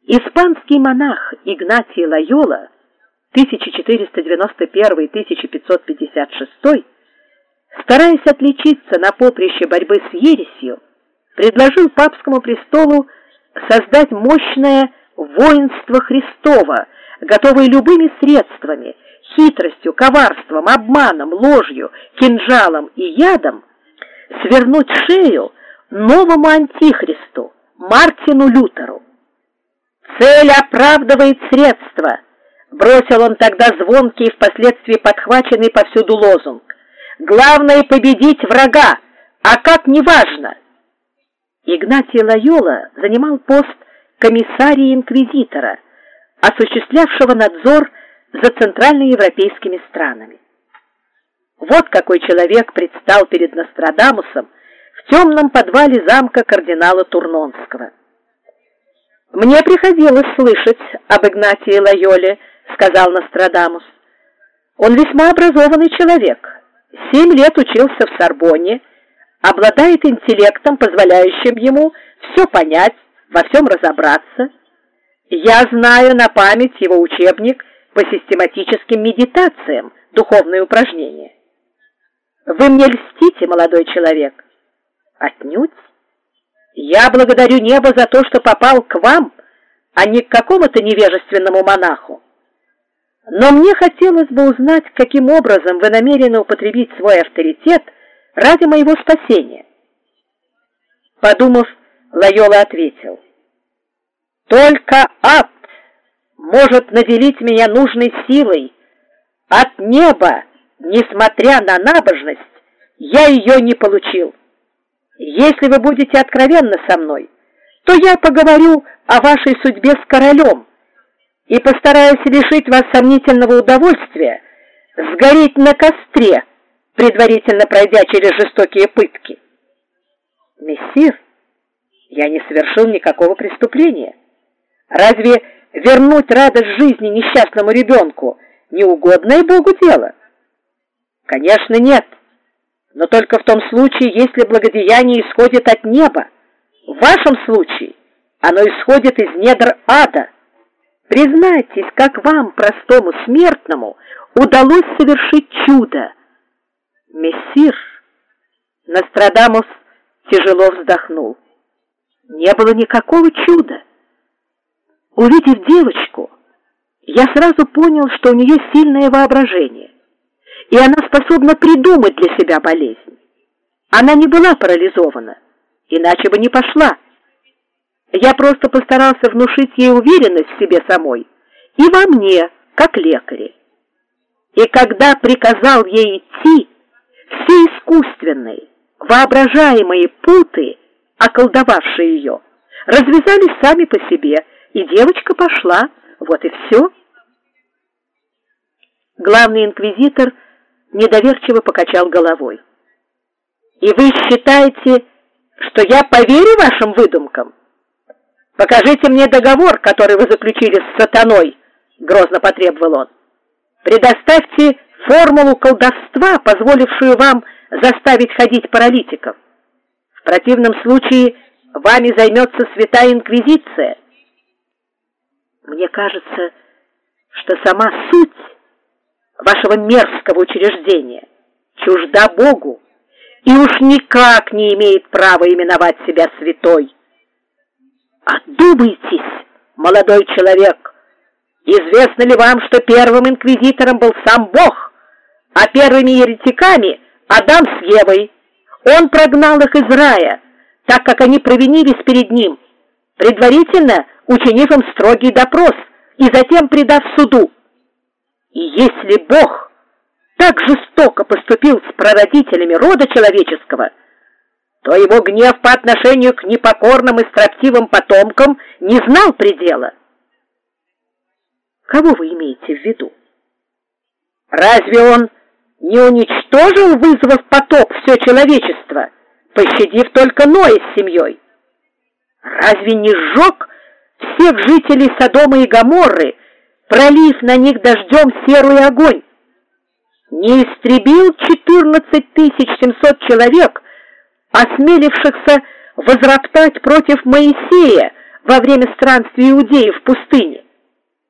Испанский монах Игнатий Лойола 1491-1556, стараясь отличиться на поприще борьбы с ересью, предложил папскому престолу создать мощное воинство Христово, готовое любыми средствами, хитростью, коварством, обманом, ложью, кинжалом и ядом свернуть шею новому антихристу Мартину Лютеру. «Цель оправдывает средства», — бросил он тогда звонкий и впоследствии подхваченный повсюду лозунг. «Главное — победить врага, а как — неважно». Игнатий Лойола занимал пост комиссария инквизитора, осуществлявшего надзор за центральноевропейскими странами. Вот какой человек предстал перед Нострадамусом в темном подвале замка кардинала Турнонского. «Мне приходилось слышать об Игнатии Лойоле», — сказал Нострадамус. «Он весьма образованный человек, 7 лет учился в Сорбонне, обладает интеллектом, позволяющим ему все понять, во всем разобраться. Я знаю на память его учебник по систематическим медитациям, духовные упражнения. Вы мне льстите, молодой человек?» «Отнюдь. Я благодарю небо за то, что попал к вам, а не к какому-то невежественному монаху. Но мне хотелось бы узнать, каким образом вы намерены употребить свой авторитет ради моего спасения». Подумав, Лойола ответил: «Только ад может наделить меня нужной силой. От неба, несмотря на набожность, я ее не получил. Если вы будете откровенны со мной, то я поговорю о вашей судьбе с королем и постараюсь лишить вас сомнительного удовольствия сгореть на костре, предварительно пройдя через жестокие пытки». «Мессир, я не совершил никакого преступления. Разве вернуть радость жизни несчастному ребенку не угодное Богу дело?» «Конечно, нет. Но только в том случае, если благодеяние исходит от неба. В вашем случае оно исходит из недр ада. Признайтесь, как вам, простому смертному, удалось совершить чудо». «Мессир», — Нострадамус тяжело вздохнул, — «не было никакого чуда. Увидев девочку, я сразу понял, что у нее сильное воображение, и она способна придумать для себя болезнь. Она не была парализована, иначе бы не пошла. Я просто постарался внушить ей уверенность в себе самой и во мне, как лекаре. И когда приказал ей идти, все искусственные, воображаемые путы, околдовавшие ее, развязались сами по себе, и девочка пошла, вот и все». Главный инквизитор недоверчиво покачал головой. «И вы считаете, что я поверю вашим выдумкам? Покажите мне договор, который вы заключили с сатаной», — грозно потребовал он. «Предоставьте формулу колдовства, позволившую вам заставить ходить паралитиков. В противном случае вами займется Святая Инквизиция». «Мне кажется, что сама суть вашего мерзкого учреждения чужда Богу и уж никак не имеет права именовать себя святой». «Одумайтесь, молодой человек! Известно ли вам, что первым инквизитором был сам Бог, а первыми еретиками Адам с Евой? Он прогнал их из рая, так как они провинились перед ним, предварительно учинив им строгий допрос и затем предав суду. И если Бог так жестоко поступил с прародителями рода человеческого, то его гнев по отношению к непокорным и строптивым потомкам не знал предела». «Кого вы имеете в виду? Разве он не уничтожил, вызвав потоп, все человечество, пощадив только Ноя с семьей? Разве не сжег всех жителей Содома и Гоморры, пролив на них дождем серый огонь? Не истребил 14 700 человек, осмелившихся возроптать против Моисея, во время странствия иудеев в пустыне.